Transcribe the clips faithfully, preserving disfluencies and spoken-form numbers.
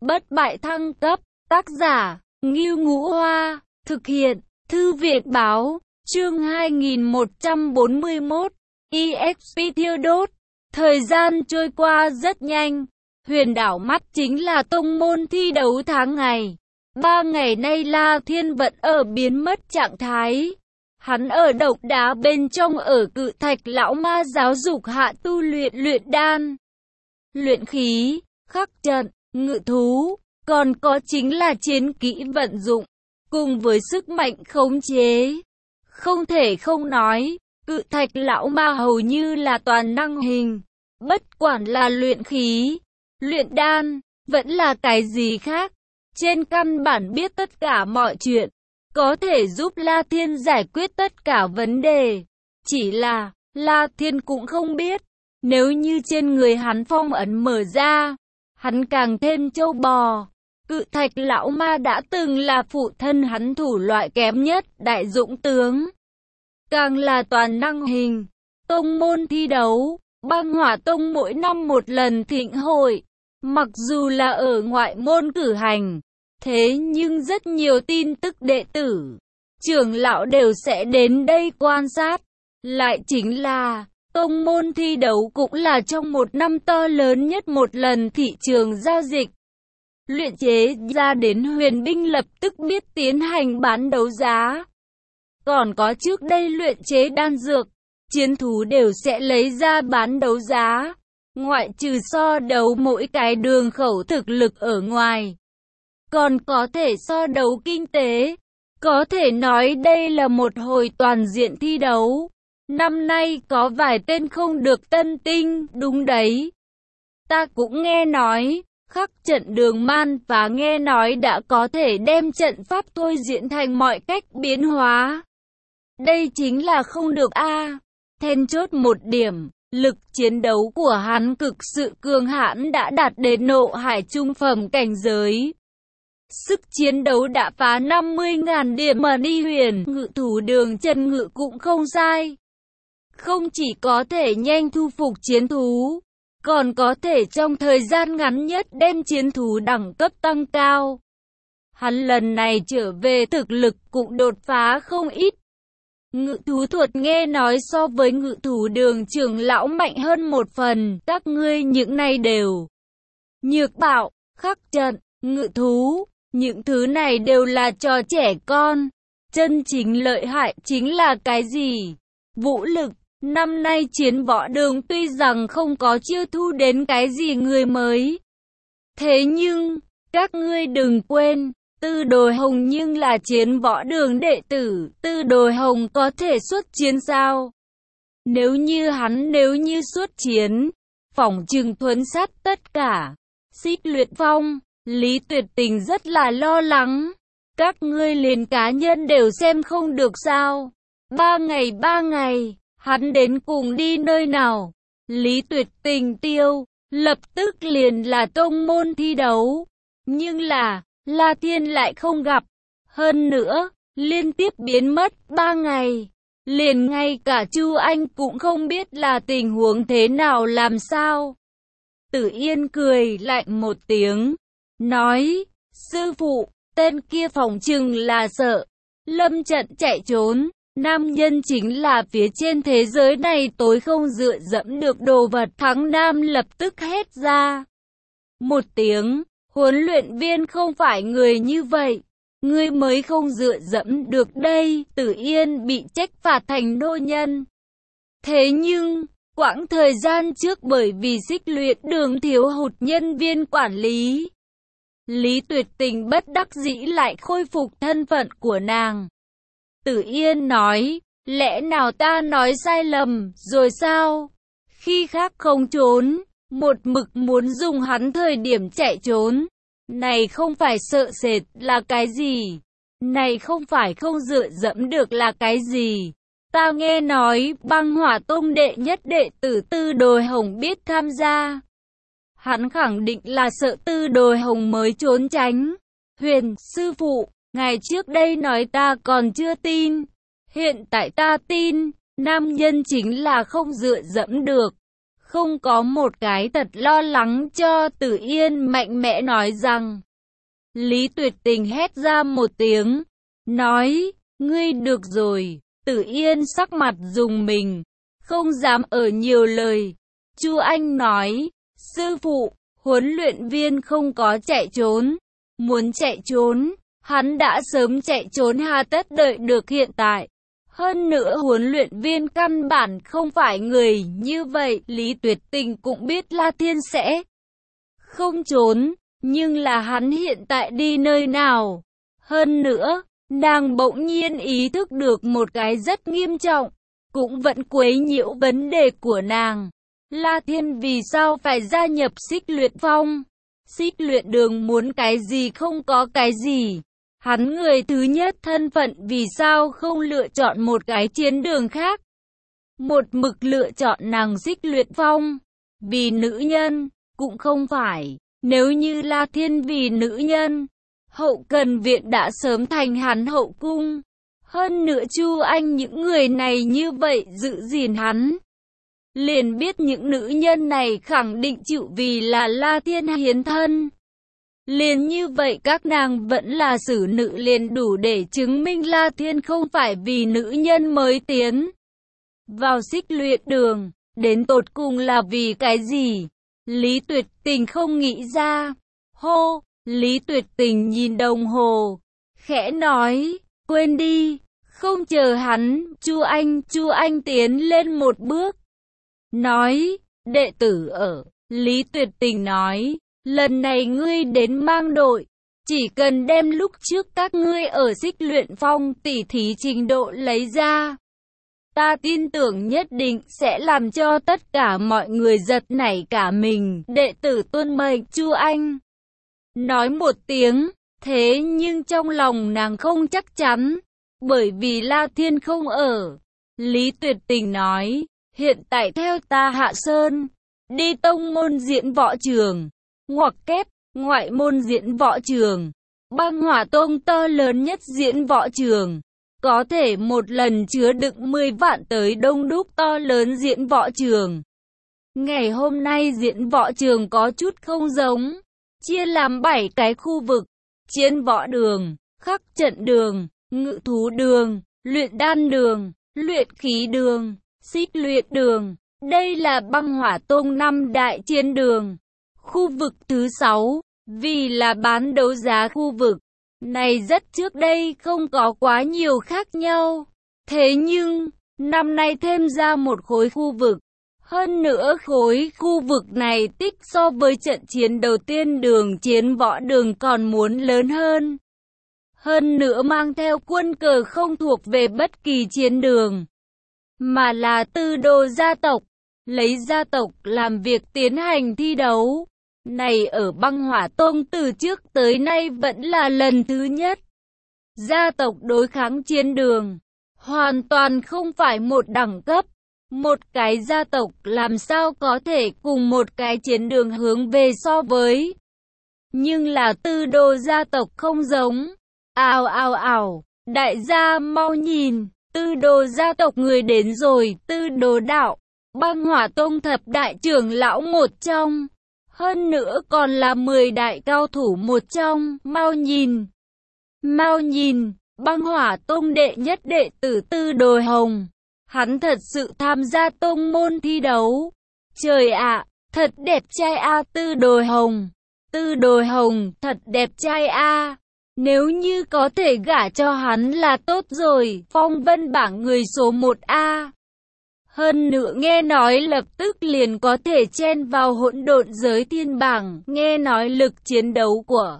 Bất bại thăng cấp, tác giả, Ngưu Ngũ Hoa, thực hiện, Thư viện Báo, chương hai nghìn một trăm bốn mươi mốt, e ích pê thiêu đốt. Thời gian trôi qua rất nhanh, Huyền đảo mắt chính là tông môn thi đấu tháng ngày. Ba ngày nay La Thiên vẫn ở biến mất trạng thái. Hắn ở độc đá bên trong ở Cự Thạch Lão Ma giáo dục hạ tu luyện luyện đan, luyện khí, khắc trận, ngự thú, còn có chính là chiến kỹ vận dụng, cùng với sức mạnh khống chế. Không thể không nói, Cự Thạch Lão Ma hầu như là toàn năng hình, bất quản là luyện khí, luyện đan, vẫn là cái gì khác. Trên căn bản biết tất cả mọi chuyện, có thể giúp La Thiên giải quyết tất cả vấn đề. Chỉ là, La Thiên cũng không biết, nếu như trên người hắn phong ấn mở ra, hắn càng thêm trâu bò. Cự Thạch Lão Ma đã từng là phụ thân hắn thủ loại kém nhất, đại dũng tướng. Càng là toàn năng hình, tông môn thi đấu, Băng Hỏa Tông mỗi năm một lần thịnh hội. Mặc dù là ở ngoại môn cử hành, thế nhưng rất nhiều tin tức đệ tử, trưởng lão đều sẽ đến đây quan sát. Lại chính là, tông môn thi đấu cũng là trong một năm to lớn nhất một lần thị trường giao dịch. Luyện chế ra đến huyền binh lập tức biết tiến hành bán đấu giá. Còn có trước đây luyện chế đan dược, chiến thú đều sẽ lấy ra bán đấu giá. Ngoại trừ so đấu mỗi cái đường khẩu thực lực ở ngoài, còn có thể so đấu kinh tế. Có thể nói đây là một hồi toàn diện thi đấu. Năm nay có vài tên không được tân tinh, đúng đấy. Ta cũng nghe nói, khắc trận Đường Man và nghe nói đã có thể đem trận pháp thôi diễn thành mọi cách biến hóa. Đây chính là không được a. À. Then chốt một điểm, lực chiến đấu của hắn cực sự cường hãn đã đạt đến nộ hải trung phẩm cảnh giới. Sức chiến đấu đã phá năm mươi nghìn điểm mà đi huyền ngự thủ Đường Chân Ngự cũng không sai. Không chỉ có thể nhanh thu phục chiến thú, còn có thể trong thời gian ngắn nhất đem chiến thú đẳng cấp tăng cao. Hắn lần này trở về thực lực cũng đột phá không ít. Ngự thú thuật nghe nói so với ngự thú Đường trưởng lão mạnh hơn một phần, các ngươi những này đều. Nhược bạo, khắc trận, ngự thú, những thứ này đều là trò trẻ con. Chân chính lợi hại chính là cái gì? Vũ lực. Năm nay chiến võ đường tuy rằng không có chiêu thu đến cái gì người mới. Thế nhưng, các ngươi đừng quên, Tư Đồ Hồng nhưng là chiến võ đường đệ tử, Tư Đồ Hồng có thể xuất chiến sao? Nếu như hắn nếu như xuất chiến, phỏng chừng thuấn sát tất cả. Xích Luyện Phong, Lý Tuyệt Tình rất là lo lắng. Các ngươi liền cá nhân đều xem không được sao? Ba ngày ba ngày, hắn đến cùng đi nơi nào? Lý Tuyệt Tình tiêu, lập tức liền là tông môn thi đấu. Nhưng là, La Thiên lại không gặp. Hơn nữa, liên tiếp biến mất ba ngày. Liền ngay cả Chu Anh cũng không biết là tình huống thế nào làm sao. Tử Yên cười lạnh một tiếng, nói, sư phụ, tên kia phỏng chừng là sợ lâm trận chạy trốn. Nam nhân chính là phía trên thế giới này tối không dựa dẫm được đồ vật. Thắng Nam lập tức hét ra một tiếng, huấn luyện viên không phải người như vậy, ngươi mới không dựa dẫm được đây. Tử Yên bị trách phạt thành nô nhân. Thế nhưng, quãng thời gian trước bởi vì Xích Luyện đường thiếu hụt nhân viên quản lý, Lý Tuyệt Tình bất đắc dĩ lại khôi phục thân phận của nàng. Tử Yên nói, lẽ nào ta nói sai lầm rồi sao? Khi khác không trốn, một mực muốn dùng hắn thời điểm chạy trốn. Này không phải sợ sệt là cái gì? Này không phải không dựa dẫm được là cái gì? Ta nghe nói Băng Hỏa Tông đệ nhất đệ tử Tư Đồ Hồng biết tham gia. Hắn khẳng định là sợ Tư Đồ Hồng mới trốn tránh. Huyền, sư phụ, ngày trước đây nói ta còn chưa tin. Hiện tại ta tin, nam nhân chính là không dựa dẫm được. Không có một cái thật lo lắng cho Tử Yên mạnh mẽ nói rằng. Lý Tuyệt Tình hét ra một tiếng, nói, ngươi được rồi. Tử Yên sắc mặt rùng mình, không dám ở nhiều lời. Chu Anh nói, sư phụ, huấn luyện viên không có chạy trốn. Muốn chạy trốn, hắn đã sớm chạy trốn hà tất đợi được hiện tại. Hơn nữa huấn luyện viên căn bản không phải người như vậy. Lý Tuyệt Tình cũng biết La Thiên sẽ không trốn, nhưng là hắn hiện tại đi nơi nào. Hơn nữa, nàng bỗng nhiên ý thức được một cái rất nghiêm trọng, cũng vẫn quấy nhiễu vấn đề của nàng. La Thiên vì sao phải gia nhập Xích Luyện Phong? Xích Luyện Đường muốn cái gì không có cái gì. Hắn người thứ nhất thân phận vì sao không lựa chọn một cái chiến đường khác? Một mực lựa chọn nàng Xích Luyện Phong. Vì nữ nhân, cũng không phải. Nếu như La Thiên vì nữ nhân, hậu cần viện đã sớm thành hắn hậu cung. Hơn nữa Chu Anh những người này như vậy giữ gìn hắn. Liền biết những nữ nhân này khẳng định chịu vì là La Thiên hiến thân. Liền như vậy các nàng vẫn là xử nữ liền đủ để chứng minh La Thiên không phải vì nữ nhân mới tiến vào Xích Luyện Đường, đến tột cùng là vì cái gì? Lý Tuyệt Tình không nghĩ ra. Hô, Lý Tuyệt Tình nhìn đồng hồ, khẽ nói, quên đi, không chờ hắn. Chu Anh, Chu Anh tiến lên một bước, nói, đệ tử ở. Lý Tuyệt Tình nói, lần này ngươi đến mang đội, chỉ cần đem lúc trước các ngươi ở Xích Luyện Phong tỉ thí trình độ lấy ra. Ta tin tưởng nhất định sẽ làm cho tất cả mọi người giật nảy cả mình. Đệ tử tuân mệnh. Chu Anh nói một tiếng, thế nhưng trong lòng nàng không chắc chắn, bởi vì La Thiên không ở. Lý Tuyệt Tình nói, hiện tại theo ta hạ sơn, đi tông môn diễn võ trường, ngoặc kép, ngoại môn diễn võ trường, băng hỏa tông to lớn nhất diễn võ trường. Có thể một lần chứa đựng mười vạn tới đông đúc to lớn diễn võ trường. Ngày hôm nay diễn võ trường có chút không giống, chia làm bảy cái khu vực: chiến võ đường, khắc trận đường, ngự thú đường, luyện đan đường, luyện khí đường, xích luyện đường. Đây là băng hỏa tông năm đại chiến đường. Khu vực thứ sáu, vì là bán đấu giá khu vực này rất trước đây không có quá nhiều khác nhau. Thế nhưng, năm nay thêm ra một khối khu vực. Hơn nữa khối khu vực này tích so với trận chiến đầu tiên đường chiến võ đường còn muốn lớn hơn. Hơn nữa mang theo quân cờ không thuộc về bất kỳ chiến đường, mà là tư đồ gia tộc, lấy gia tộc làm việc tiến hành thi đấu. Này ở băng hỏa tông từ trước tới nay vẫn là lần thứ nhất. Gia tộc đối kháng chiến đường, hoàn toàn không phải một đẳng cấp. Một cái gia tộc làm sao có thể cùng một cái chiến đường hướng về so với. Nhưng là tư đồ gia tộc không giống. Ào ào ào, đại gia mau nhìn, tư đồ gia tộc người đến rồi. Tư đồ đạo, băng hỏa tông thập đại trưởng lão một trong. Hơn nữa còn là mười đại cao thủ một trong. Mau nhìn, mau nhìn, băng hỏa tông đệ nhất đệ tử Tư Đồ Hồng. Hắn thật sự tham gia tông môn thi đấu. Trời ạ, thật đẹp trai a. Tư Đồ Hồng, Tư Đồ Hồng thật đẹp trai a. Nếu như có thể gả cho hắn là tốt rồi. Phong vân bảng người số một a. Hơn nữa nghe nói lập tức liền có thể chen vào hỗn độn giới thiên bảng. Nghe nói lực chiến đấu của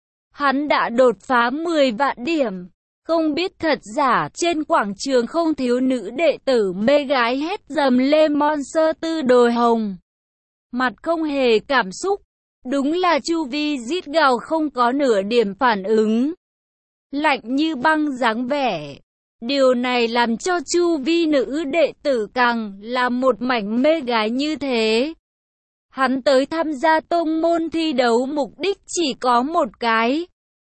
hắn đã đột phá mười vạn điểm. Không biết thật giả, trên quảng trường không thiếu nữ đệ tử mê gái hét dầm lên Monster. Tư Đồ Hồng mặt không hề cảm xúc, đúng là chu vi rít gào không có nửa điểm phản ứng, lạnh như băng dáng vẻ. Điều này làm cho chu vi nữ đệ tử càng là một mảnh mê gái như thế. Hắn tới tham gia tông môn thi đấu mục đích chỉ có một cái.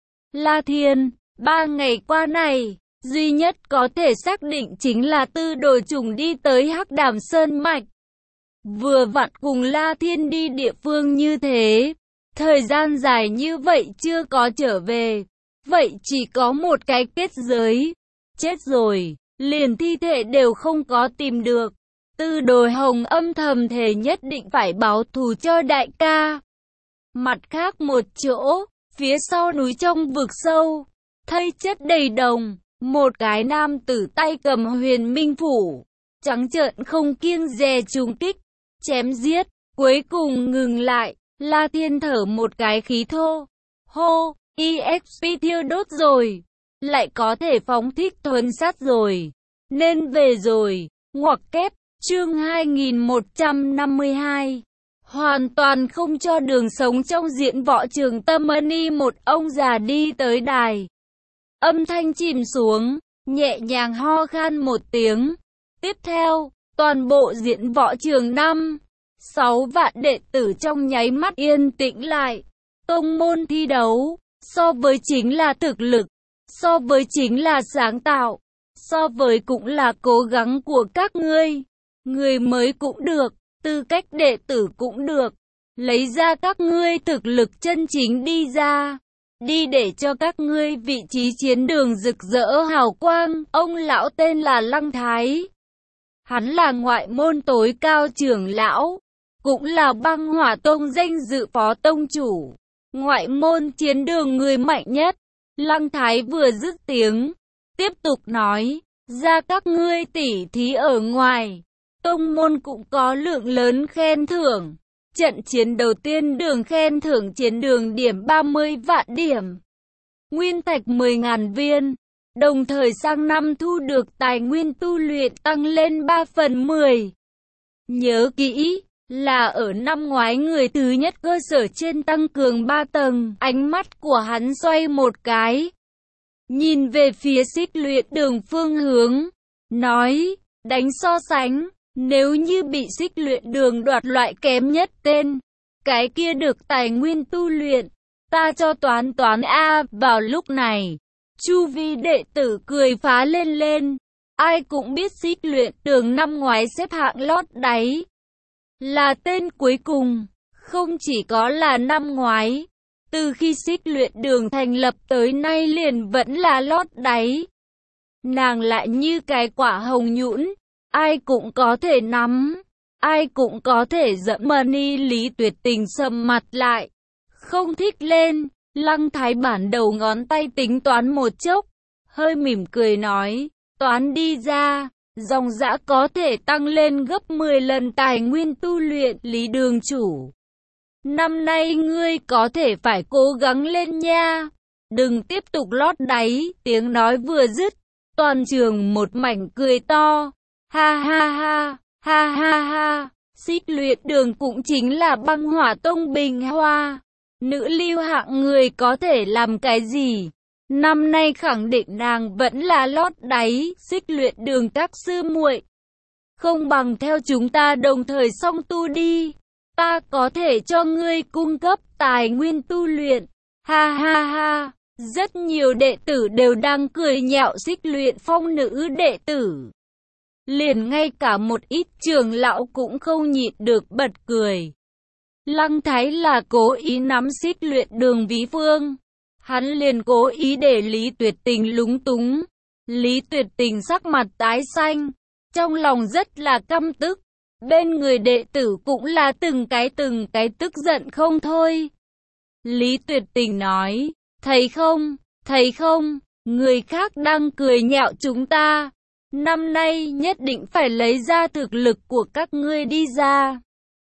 La Thiên, ba ngày qua này, duy nhất có thể xác định chính là Tư Đồ Trùng đi tới Hắc Đàm Sơn Mạch. Vừa vặn cùng La Thiên đi địa phương như thế, thời gian dài như vậy chưa có trở về, vậy chỉ có một cái kết giới. Chết rồi, liền thi thể đều không có tìm được. Tư Đồ Hồng âm thầm thề nhất định phải báo thù cho đại ca. Mặt khác một chỗ, phía sau núi trong vực sâu, thây chất đầy đồng, một cái nam tử tay cầm huyền minh phủ, trắng trợn không kiêng dè trùng kích, chém giết, cuối cùng ngừng lại. La Thiên thở một cái khí thô, hô, e ích pê thiêu đốt rồi, lại có thể phóng thích thuần sát rồi, nên về rồi. Ngoặc kép, chương hai nghìn một trăm năm mươi hai. Hoàn toàn không cho đường sống trong diễn võ trường Tâm Ân. Một ông già đi tới đài, âm thanh chìm xuống, nhẹ nhàng ho khan một tiếng. Tiếp theo, toàn bộ diễn võ trường năm, sáu vạn đệ tử trong nháy mắt yên tĩnh lại. Tông môn thi đấu, so với chính là thực lực, so với chính là sáng tạo, so với cũng là cố gắng của các ngươi. Người mới cũng được, tư cách đệ tử cũng được, lấy ra các ngươi thực lực chân chính đi ra, đi để cho các ngươi vị trí chiến đường rực rỡ hào quang. Ông lão tên là Lăng Thái, hắn là ngoại môn tối cao trưởng lão, cũng là Băng Hỏa Tông danh dự phó tông chủ, ngoại môn chiến đường người mạnh nhất. Lăng Thái vừa dứt tiếng, tiếp tục nói, ra các ngươi tỉ thí ở ngoài, tông môn cũng có lượng lớn khen thưởng. Trận chiến đầu tiên đường khen thưởng chiến đường điểm ba mươi vạn điểm, nguyên thạch mười nghìn viên, đồng thời sang năm thu được tài nguyên tu luyện tăng lên ba phần mười. Nhớ kỹ, là ở năm ngoái người thứ nhất cơ sở trên tăng cường ba tầng. Ánh mắt của hắn xoay một cái, nhìn về phía Xích Luyện Đường phương hướng, nói, đánh so sánh, nếu như bị Xích Luyện Đường đoạt loại kém nhất tên, cái kia được tài nguyên tu luyện, ta cho toán toán a. Vào lúc này, chu vi đệ tử cười phá lên lên, ai cũng biết Xích Luyện Đường năm ngoái xếp hạng lót đáy, là tên cuối cùng. Không chỉ có là năm ngoái, từ khi Xích Luyện Đường thành lập tới nay liền vẫn là lót đáy. Nàng lại như cái quả hồng nhũn, ai cũng có thể nắm, ai cũng có thể dẫm. Mani Lý Tuyệt Tình sầm mặt lại, không thích lên. Lăng Thái bản đầu ngón tay tính toán một chốc, hơi mỉm cười nói, toán đi ra, dòng dã có thể tăng lên gấp mười lần tài nguyên tu luyện. Lý đường chủ, năm nay ngươi có thể phải cố gắng lên nha, đừng tiếp tục lót đáy. Tiếng nói vừa dứt, toàn trường một mảnh cười to, ha ha ha, ha ha ha. Xích Luyện Đường cũng chính là Băng Hỏa Tông bình hoa, nữ lưu hạng người có thể làm cái gì? Năm nay khẳng định nàng vẫn là lót đáy. Xích Luyện Đường các sư muội, không bằng theo chúng ta đồng thời song tu đi, ta có thể cho ngươi cung cấp tài nguyên tu luyện. Ha ha ha. Rất nhiều đệ tử đều đang cười nhạo Xích Luyện Phong nữ đệ tử, liền ngay cả một ít trưởng lão cũng không nhịn được bật cười. Lăng Thái là cố ý nắm Xích Luyện Đường ví phương, hắn liền cố ý để Lý Tuyệt Tình lúng túng. Lý Tuyệt Tình sắc mặt tái xanh, trong lòng rất là căm tức, bên người đệ tử cũng là từng cái từng cái tức giận không thôi. Lý Tuyệt Tình nói, thấy không, thấy không, người khác đang cười nhạo chúng ta, năm nay nhất định phải lấy ra thực lực của các ngươi đi ra,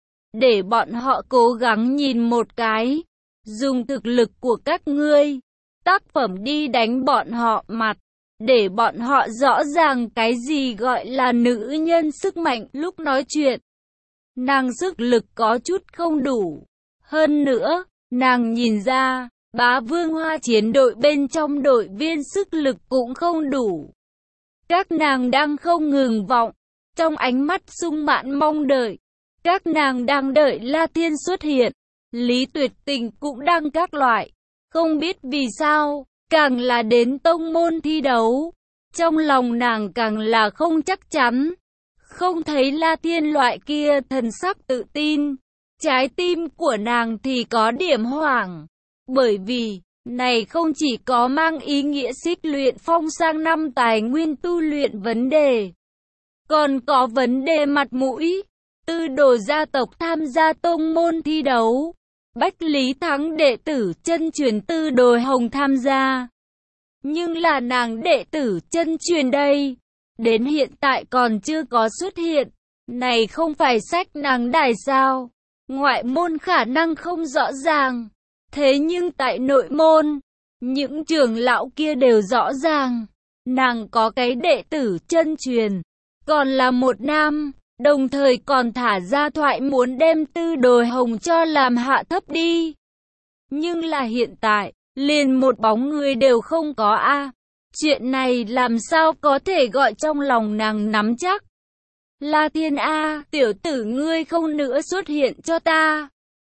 để bọn họ cố gắng nhìn một cái, dùng thực lực của các ngươi, tác phẩm đi đánh bọn họ mặt, để bọn họ rõ ràng cái gì gọi là nữ nhân sức mạnh. Lúc nói chuyện, nàng sức lực có chút không đủ, hơn nữa, nàng nhìn ra, Bá Vương Hoa chiến đội bên trong đội viên sức lực cũng không đủ. Các nàng đang không ngừng vọng, trong ánh mắt sung mãn mong đợi. Các nàng đang đợi La Thiên xuất hiện. Lý Tuyệt Tình cũng đang các loại, không biết vì sao, càng là đến tông môn thi đấu, trong lòng nàng càng là không chắc chắn, không thấy La Thiên loại kia thần sắc tự tin. Trái tim của nàng thì có điểm hoảng, bởi vì này không chỉ có mang ý nghĩa xích luyện phong sang năm tài nguyên tu luyện vấn đề, còn có vấn đề mặt mũi. Tư đồ gia tộc tham gia tông môn thi đấu, Bách Lý Thắng đệ tử chân truyền Tư đồ Hồng tham gia. Nhưng là nàng đệ tử chân truyền đây, đến hiện tại còn chưa có xuất hiện. Này không phải sách nàng đài sao? Ngoại môn khả năng không rõ ràng, thế nhưng tại nội môn, những trưởng lão kia đều rõ ràng. Nàng có cái đệ tử chân truyền, còn là một nam, đồng thời còn thả ra thoại muốn đem Tư đồ Hồng cho làm hạ thấp đi. Nhưng là hiện tại, liền một bóng người đều không có a. À. Chuyện này làm sao có thể gọi trong lòng nàng nắm chắc. La Thiên A, tiểu tử ngươi không nữa xuất hiện cho ta.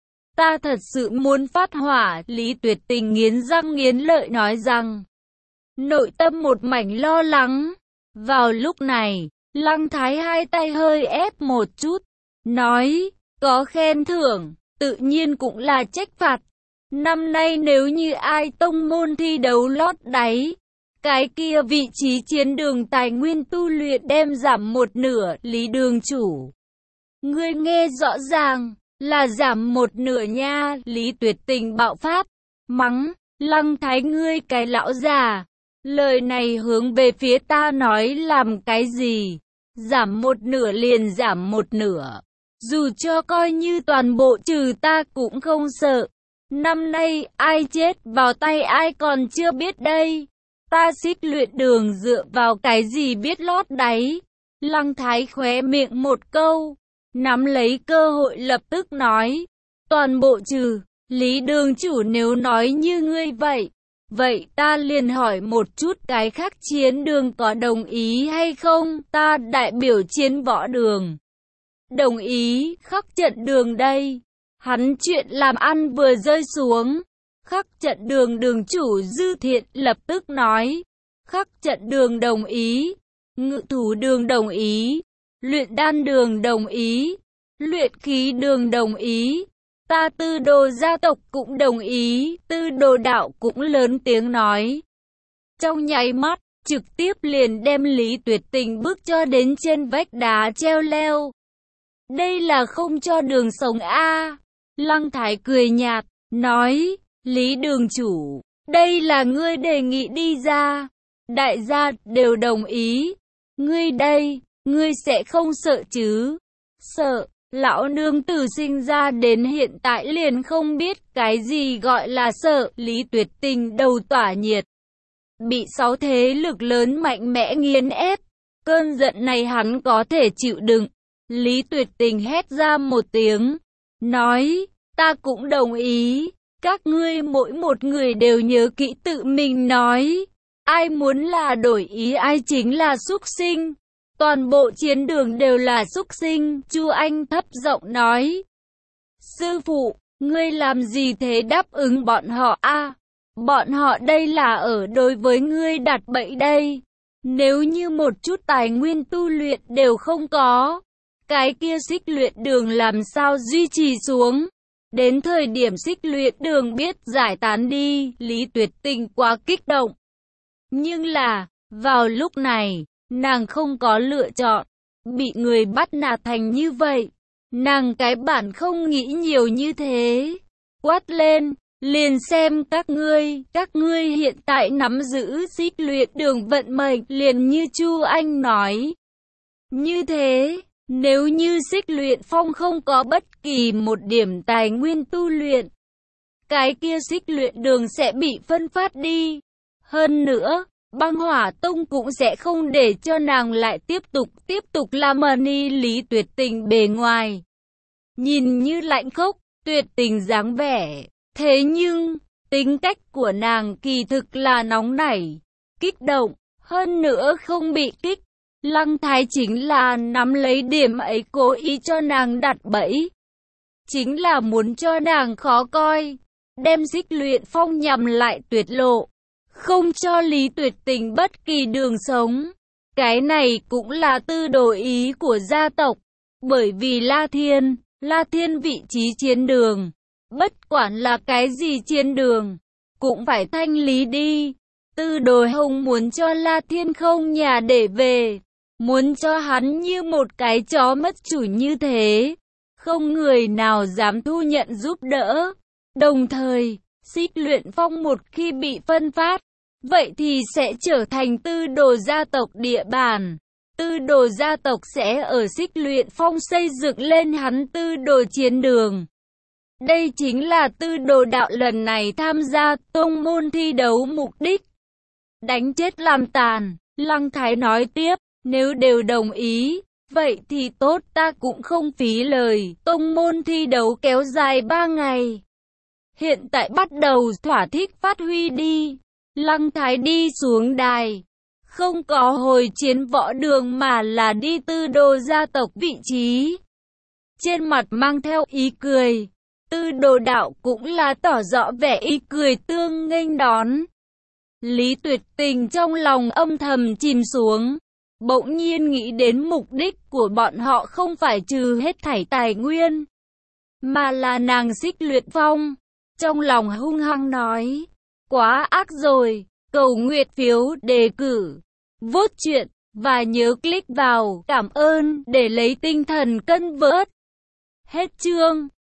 Ta thật sự muốn phát hỏa, Lý Tuyệt Tình nghiến răng nghiến lợi nói rằng. Nội tâm một mảnh lo lắng. Vào lúc này, Lăng Thái hai tay hơi ép một chút, nói, có khen thưởng, tự nhiên cũng là trách phạt. Năm nay nếu như ai tông môn thi đấu lót đáy, cái kia vị trí chiến đường tài nguyên tu luyện đem giảm một nửa. Lý đường chủ, ngươi nghe rõ ràng, là giảm một nửa nha. Lý Tuyệt Tình bạo phát, mắng, Lăng Thái ngươi cái lão già, lời này hướng về phía ta nói làm cái gì? Giảm một nửa liền giảm một nửa, dù cho coi như toàn bộ trừ ta cũng không sợ. Năm nay ai chết vào tay ai còn chưa biết đây. Ta xích luyện đường dựa vào cái gì biết lót đáy? Lăng Thái khóe miệng một câu, nắm lấy cơ hội lập tức nói, toàn bộ trừ. Lý đường chủ nếu nói như ngươi vậy, vậy ta liền hỏi một chút cái khác chiến đường có đồng ý hay không? Ta đại biểu chiến võ đường đồng ý khắc trận đường đây. Hắn chuyện làm ăn vừa rơi xuống. Khắc trận đường đường chủ Dư Thiện lập tức nói, khắc trận đường đồng ý, ngự thủ đường đồng ý, luyện đan đường đồng ý, luyện khí đường đồng ý, ta Tư đồ gia tộc cũng đồng ý. Tư đồ đạo cũng lớn tiếng nói. Trong nháy mắt, trực tiếp liền đem Lý Tuyệt Tình bước cho đến trên vách đá treo leo. Đây là không cho đường sống a. Lăng Thái cười nhạt, nói, Lý đường chủ, đây là ngươi đề nghị đi ra, đại gia đều đồng ý. Ngươi đây, ngươi sẽ không sợ chứ? Sợ, lão nương tử sinh ra đến hiện tại liền không biết cái gì gọi là sợ. Lý Tuyệt Tình đầu tỏa nhiệt, bị sáu thế lực lớn mạnh mẽ nghiền ép, cơn giận này hắn có thể chịu đựng. Lý Tuyệt Tình hét ra một tiếng, nói, ta cũng đồng ý. Các ngươi mỗi một người đều nhớ kỹ tự mình nói. Ai muốn là đổi ý ai chính là súc sinh. Toàn bộ chiến đường đều là súc sinh. Chu Anh thấp giọng nói. Sư phụ, ngươi làm gì thế đáp ứng bọn họ a? À, bọn họ đây là ở đối với ngươi đặt bẫy đây. Nếu như một chút tài nguyên tu luyện đều không có, cái kia xích luyện đường làm sao duy trì xuống? Đến thời điểm xích luyện đường biết giải tán đi. Lý Tuyệt Tình quá kích động. Nhưng là, vào lúc này, nàng không có lựa chọn. Bị người bắt nạt thành như vậy, nàng cái bản không nghĩ nhiều như thế. Quát lên, liền xem các ngươi, các ngươi hiện tại nắm giữ xích luyện đường vận mệnh, liền như Chu Anh nói. Như thế, nếu như xích luyện phong không có bất kỳ một điểm tài nguyên tu luyện, cái kia xích luyện đường sẽ bị phân phát đi. Hơn nữa, băng hỏa tông cũng sẽ không để cho nàng lại tiếp tục tiếp tục làm mani. Lý Tuyệt Tình bề ngoài nhìn như lạnh khốc, tuyệt tình dáng vẻ, thế nhưng tính cách của nàng kỳ thực là nóng nảy, kích động, hơn nữa không bị kích. Lăng Thái chính là nắm lấy điểm ấy cố ý cho nàng đặt bẫy, chính là muốn cho nàng khó coi, đem xích luyện phong nhằm lại tuyệt lộ, không cho Lý Tuyệt Tình bất kỳ đường sống. Cái này cũng là tư đồ ý của gia tộc, bởi vì La Thiên, La Thiên vị trí chiến đường, bất quản là cái gì chiến đường, cũng phải thanh lý đi. Tư đồ hồng muốn cho La Thiên không nhà để về, muốn cho hắn như một cái chó mất chủ như thế, không người nào dám thu nhận giúp đỡ. Đồng thời, Xích Luyện Phong một khi bị phân phát, vậy thì sẽ trở thành tư đồ gia tộc địa bàn. Tư đồ gia tộc sẽ ở Xích Luyện Phong xây dựng lên hắn tư đồ chiến đường. Đây chính là tư đồ đạo lần này tham gia tông môn thi đấu mục đích. Đánh chết làm tàn, Lăng Thái nói tiếp, nếu đều đồng ý, vậy thì tốt, ta cũng không phí lời. Tông môn thi đấu kéo dài ba ngày. Hiện tại bắt đầu thỏa thích phát huy đi. Lăng Thái đi xuống đài, không có hồi chiến võ đường mà là đi tư đồ gia tộc vị trí. Trên mặt mang theo ý cười, tư đồ đạo cũng là tỏ rõ vẻ ý cười tương nghênh đón. Lý Tuyệt Tình trong lòng âm thầm chìm xuống, bỗng nhiên nghĩ đến mục đích của bọn họ không phải trừ hết thảy tài nguyên, mà là nàng Xích Luyện Phong. Trong lòng hung hăng nói, quá ác rồi, cầu nguyện phiếu đề cử, vote chuyện, và nhớ click vào cảm ơn để lấy tinh thần cân vớt. Hết chương.